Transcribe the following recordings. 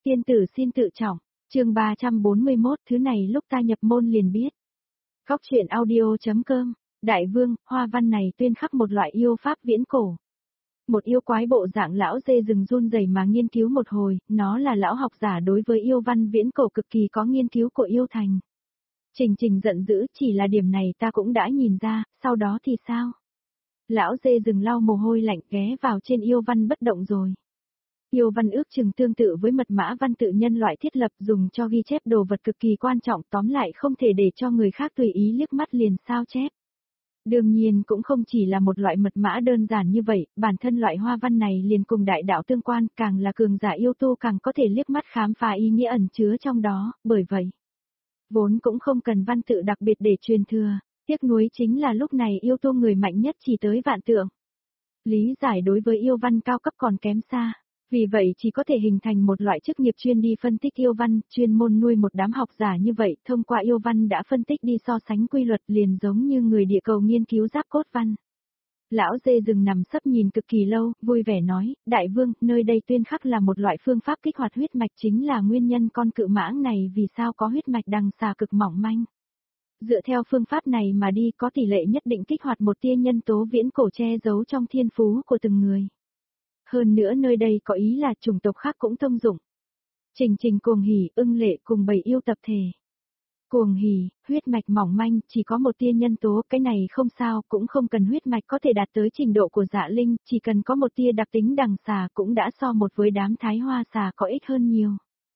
Tiên tử xin tự trọng, chương 341, thứ này lúc ta nhập môn liền biết. Góc truyện audio.com, Đại Vương, hoa văn này tuyên khắc một loại yêu pháp viễn cổ. Một yêu quái bộ dạng lão dê rừng run rẩy mà nghiên cứu một hồi, nó là lão học giả đối với yêu văn viễn cổ cực kỳ có nghiên cứu của yêu thành. Trình giận dữ, chỉ là điểm này ta cũng đã nhìn ra, sau đó thì sao? Lão dê rừng lau mồ hôi lạnh ghé vào trên yêu văn bất động rồi. Yêu văn ước chừng tương tự với mật mã văn tự nhân loại thiết lập dùng cho ghi chép đồ vật cực kỳ quan trọng, tóm lại không thể để cho người khác tùy ý liếc mắt liền sao chép. Đương nhiên cũng không chỉ là một loại mật mã đơn giản như vậy, bản thân loại hoa văn này liền cùng đại đạo tương quan, càng là cường giả yêu tu càng có thể liếc mắt khám phá ý nghĩa ẩn chứa trong đó, bởi vậy vốn cũng không cần văn tự đặc biệt để truyền thừa, tiếc nuối chính là lúc này yêu tu người mạnh nhất chỉ tới vạn tượng. Lý giải đối với yêu văn cao cấp còn kém xa. Vì vậy chỉ có thể hình thành một loại chức nghiệp chuyên đi phân tích yêu văn, chuyên môn nuôi một đám học giả như vậy, thông qua yêu văn đã phân tích đi so sánh quy luật liền giống như người địa cầu nghiên cứu giáp cốt văn. Lão dê rừng nằm sấp nhìn cực kỳ lâu, vui vẻ nói, Đại Vương, nơi đây tuyên khắc là một loại phương pháp kích hoạt huyết mạch chính là nguyên nhân con cự mãng này vì sao có huyết mạch đằng xà cực mỏng manh. Dựa theo phương pháp này mà đi có tỷ lệ nhất định kích hoạt một tia nhân tố viễn cổ che giấu trong thiên phú của từng người. Hơn nữa nơi đây có ý là chủng tộc khác cũng thông dụng. Trình cuồng hỉ, ưng lệ cùng bầy yêu tập thể. Cuồng hỉ, huyết mạch mỏng manh, chỉ có một tia nhân tố, cái này không sao, cũng không cần huyết mạch có thể đạt tới trình độ của Dạ Linh, chỉ cần có một tia đặc tính đằng xà cũng đã so một với đám thái hoa xà có ích hơn nhiều.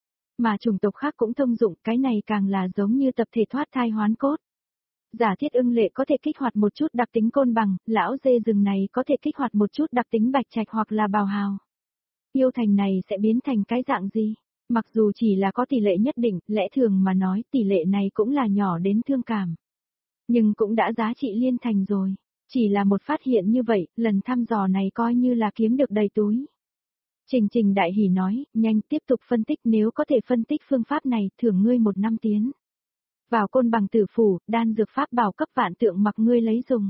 Mà chủng tộc khác cũng thông dụng, cái này càng là giống như tập thể thoát thai hoán cốt. Giả thiết ưng lệ có thể kích hoạt một chút đặc tính côn bằng, lão dê rừng này có thể kích hoạt một chút đặc tính bạch trạch hoặc là bào hào. Yêu thành này sẽ biến thành cái dạng gì? Mặc dù chỉ là có tỷ lệ nhất định, lẽ thường mà nói tỷ lệ này cũng là nhỏ đến thương cảm. Nhưng cũng đã giá trị liên thành rồi. Chỉ là một phát hiện như vậy, lần thăm dò này coi như là kiếm được đầy túi. Trình đại hỉ nói, nhanh tiếp tục phân tích, nếu có thể phân tích phương pháp này, thưởng ngươi 1 năm tiến. Vào côn bằng tử phủ, đan dược pháp bảo cấp vạn tượng mặc ngươi lấy dùng.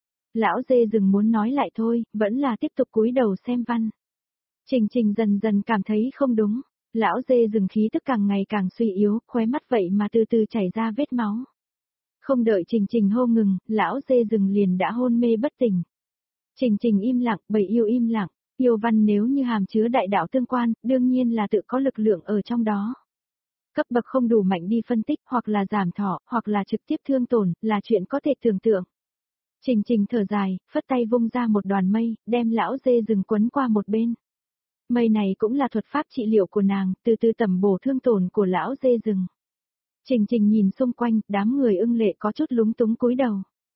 Lão dê rừng muốn nói lại thôi, vẫn là tiếp tục cúi đầu xem văn. Trình dần dần cảm thấy không đúng. Lão dê rừng khí tức càng ngày càng suy yếu, khóe mắt vậy mà từ từ chảy ra vết máu. Không đợi Trình hô ngừng, lão dê rừng liền đã hôn mê bất tỉnh. Trình im lặng, bầy yêu im lặng. Yêu văn nếu như hàm chứa đại đạo tương quan, đương nhiên là tự có lực lượng ở trong đó. Cấp bậc không đủ mạnh đi phân tích, hoặc là giảm thọ, hoặc là trực tiếp thương tổn, là chuyện có thể tưởng tượng. Trình thở dài, phất tay vung ra một đoàn mây, đem lão dê rừng quấn qua một bên. Mây này cũng là thuật pháp trị liệu của nàng, từ từ tẩm bổ thương tổn của lão dê rừng. Trình nhìn xung quanh, đám người ưng lệ có chút lúng túng cúi đầu.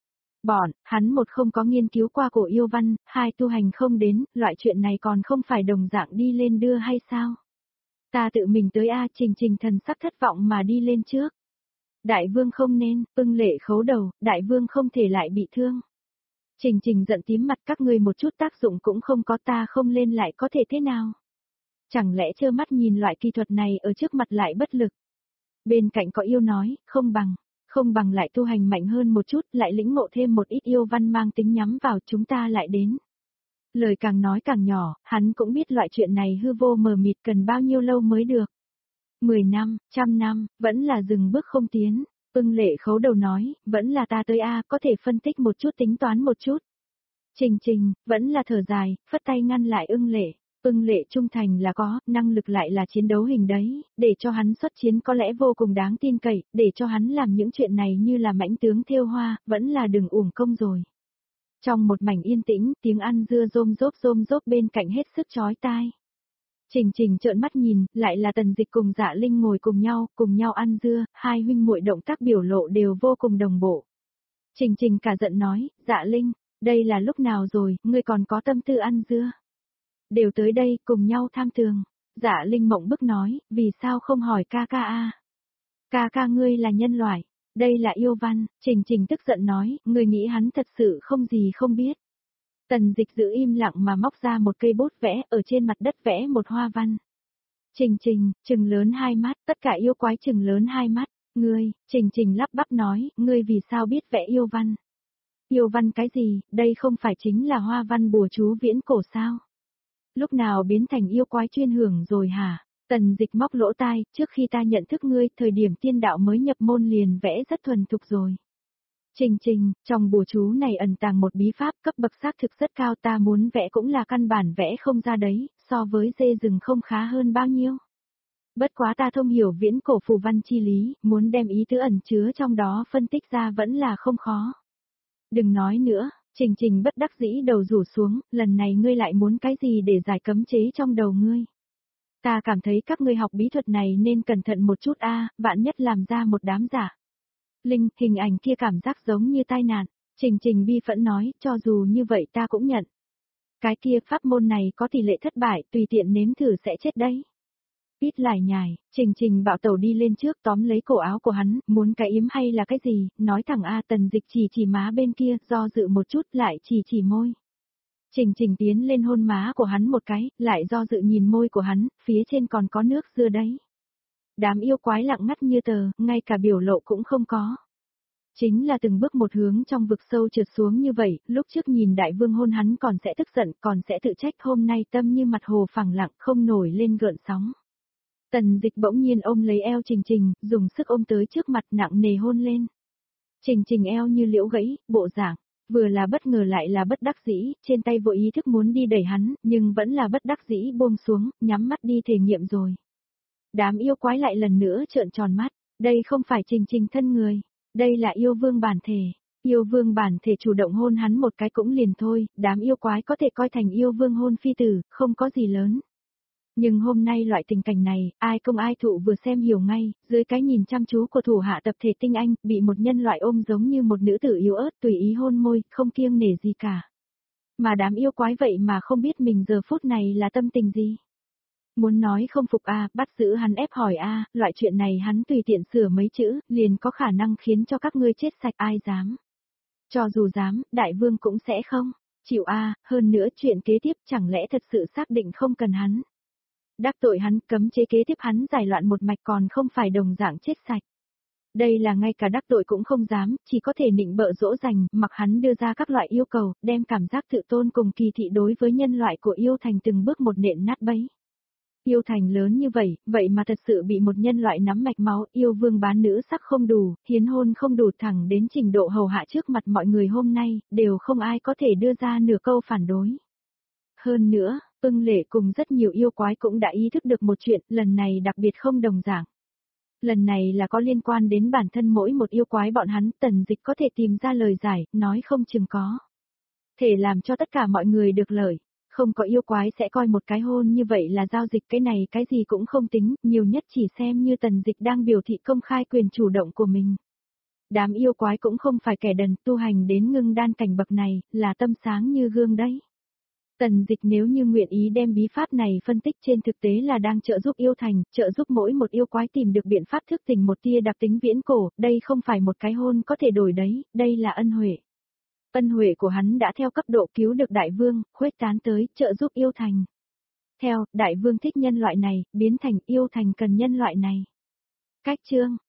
Hắn một không có nghiên cứu qua cổ yêu văn, hai tu hành không đến, loại chuyện này còn không phải đồng dạng đi lên đưa hay sao? Ta tự mình tới Trình thần sắc thất vọng mà đi lên trước. Đại Vương không nên, ưng lệ khấu đầu, Đại Vương không thể lại bị thương. Trình giận tím mặt, các ngươi một chút tác dụng cũng không có, ta không lên lại có thể thế nào? Chẳng lẽ trơ mắt nhìn loại kỳ thuật này ở trước mặt lại bất lực? Bên cạnh có yêu nói, không bằng lại tu hành mạnh hơn một chút, lại lĩnh ngộ thêm một ít yêu văn mang tính nhắm vào, chúng ta lại đến. Lời càng nói càng nhỏ, hắn cũng biết loại chuyện này hư vô mờ mịt cần bao nhiêu lâu mới được. 10 năm, 100 năm, vẫn là dừng bước không tiến. Ưng lệ khấu đầu nói, vẫn là ta tới có thể phân tích một chút, tính toán một chút. Trình, vẫn là thở dài, phất tay ngăn lại ưng lệ. Ưng lệ trung thành là có, năng lực lại là chiến đấu hình đấy, để cho hắn xuất chiến có lẽ vô cùng đáng tin cậy, để cho hắn làm những chuyện này như là mãnh tướng thêu hoa, vẫn là đừng uổng công rồi. Trong một mảnh yên tĩnh, tiếng ăn dưa rôm rốp bên cạnh hết sức chói tai. Trình trợn mắt nhìn, lại là Tần Dịch cùng Dạ Linh ngồi cùng nhau ăn dưa, hai huynh muội động tác biểu lộ đều vô cùng đồng bộ. Trình cả giận nói, Dạ Linh, đây là lúc nào rồi, ngươi còn có tâm tư ăn dưa? Đều tới đây, cùng nhau tham tường. Dạ Linh mộng bức nói, vì sao không hỏi ca ca? Ca ca ngươi là nhân loại, đây là yêu văn. Trình tức giận nói, ngươi nghĩ hắn thật sự không gì không biết. Tần Dịch giữ im lặng mà móc ra một cây bút vẽ, ở trên mặt đất vẽ một hoa văn. Trình, trừng lớn hai mắt, tất cả yêu quái trừng lớn hai mắt. Ngươi, Trình lắp bắp nói, ngươi vì sao biết vẽ yêu văn? Yêu văn cái gì, đây không phải chính là hoa văn bùa chú viễn cổ sao? Lúc nào biến thành yêu quái chuyên hưởng rồi hả? Tần Dịch móc lỗ tai, trước khi ta nhận thức ngươi, thời điểm tiên đạo mới nhập môn liền vẽ rất thuần thục rồi. Trình Trình, trong bùa chú này ẩn tàng một bí pháp cấp bậc xác thực rất cao, ta muốn vẽ cũng là căn bản vẽ không ra đấy, so với dê rừng không khá hơn bao nhiêu. Bất quá ta thông hiểu viễn cổ phù văn chi lý, muốn đem ý tứ ẩn chứa trong đó phân tích ra vẫn là không khó. Đừng nói nữa, Trình Trình bất đắc dĩ đầu rủ xuống, lần này ngươi lại muốn cái gì để giải cấm chế trong đầu ngươi. Ta cảm thấy các ngươi học bí thuật này nên cẩn thận một chút vạn nhất làm ra một đám giả. Linh, hình ảnh kia cảm giác giống như tai nạn, Trình Trình bi phẫn nói, cho dù như vậy ta cũng nhận. Cái kia pháp môn này có tỷ lệ thất bại, tùy tiện nếm thử sẽ chết đấy. Ít lải nhải, Trình Trình bạo tẩu đi lên trước tóm lấy cổ áo của hắn, muốn cái yếm hay là cái gì, nói thẳng Tần Dịch chỉ má bên kia, do dự một chút lại chỉ môi. Trình Trình tiến lên hôn má của hắn một cái, lại do dự nhìn môi của hắn, phía trên còn có nước dưa đấy. Đám yêu quái lặng ngắt như tờ, ngay cả biểu lộ cũng không có. Chính là từng bước một hướng trong vực sâu trượt xuống như vậy, lúc trước nhìn đại vương hôn hắn còn sẽ tức giận, còn sẽ tự trách, hôm nay tâm như mặt hồ phẳng lặng không nổi lên gợn sóng. Tần Dịch bỗng nhiên ôm lấy eo Trình Trình, dùng sức ôm tới trước mặt nặng nề hôn lên. Trình Trình eo như liễu gãy, bộ dạng, vừa là bất ngờ lại là bất đắc dĩ, trên tay vội ý thức muốn đi đẩy hắn, nhưng vẫn là bất đắc dĩ buông xuống, nhắm mắt đi thể nghiệm rồi. Đám yêu quái lại lần nữa trợn tròn mắt, đây không phải Trình Trình thân người, đây là yêu vương bản thể. Yêu vương bản thể chủ động hôn hắn một cái cũng liền thôi, đám yêu quái có thể coi thành yêu vương hôn phi tử, không có gì lớn. Nhưng hôm nay loại tình cảnh này, ai công ai thụ vừa xem hiểu ngay, dưới cái nhìn chăm chú của thủ hạ tập thể tinh anh, bị một nhân loại ôm giống như một nữ tử yếu ớt tùy ý hôn môi, không kiêng nể gì cả. Mà đám yêu quái vậy mà không biết mình giờ phút này là tâm tình gì. Muốn nói không phục bắt giữ hắn ép hỏi loại chuyện này hắn tùy tiện sửa mấy chữ, liền có khả năng khiến cho các ngươi chết sạch, ai dám. Cho dù dám, đại vương cũng sẽ không chịu hơn nữa chuyện kế tiếp chẳng lẽ thật sự xác định không cần hắn. Đắc tội hắn, cấm chế kế tiếp hắn giải loạn một mạch còn không phải đồng dạng chết sạch. Đây là ngay cả đắc tội cũng không dám, chỉ có thể nịnh bợ dỗ dành, mặc hắn đưa ra các loại yêu cầu, đem cảm giác tự tôn cùng kỳ thị đối với nhân loại của yêu thành từng bước một nện nát bấy. Yêu thành lớn như vậy, vậy mà thật sự bị một nhân loại nắm mạch máu, yêu vương bán nữ sắc không đủ, hiến hôn không đủ, thẳng đến trình độ hầu hạ trước mặt mọi người hôm nay, đều không ai có thể đưa ra nửa câu phản đối. Hơn nữa, Ưng Lệ cùng rất nhiều yêu quái cũng đã ý thức được một chuyện, lần này đặc biệt không đồng dạng. Lần này là có liên quan đến bản thân mỗi một yêu quái bọn hắn, Tần Dịch có thể tìm ra lời giải, nói không chừng có thể làm cho tất cả mọi người được lợi. Không có yêu quái sẽ coi một cái hôn như vậy là giao dịch, cái này cái gì cũng không tính, nhiều nhất chỉ xem như Tần Dịch đang biểu thị công khai quyền chủ động của mình. Đám yêu quái cũng không phải kẻ đần, tu hành đến ngưng đan cảnh bậc này, là tâm sáng như gương đấy. Tần Dịch nếu như nguyện ý đem bí pháp này phân tích trên thực tế là đang trợ giúp yêu thành, trợ giúp mỗi một yêu quái tìm được biện pháp thức tỉnh một tia đặc tính viễn cổ, đây không phải một cái hôn có thể đổi đấy, đây là ân huệ. Ân huệ của hắn đã theo cấp độ cứu được đại vương, khuếch tán tới, trợ giúp yêu thành. Theo, đại vương thích nhân loại này, biến thành yêu thành cần nhân loại này. Cách chương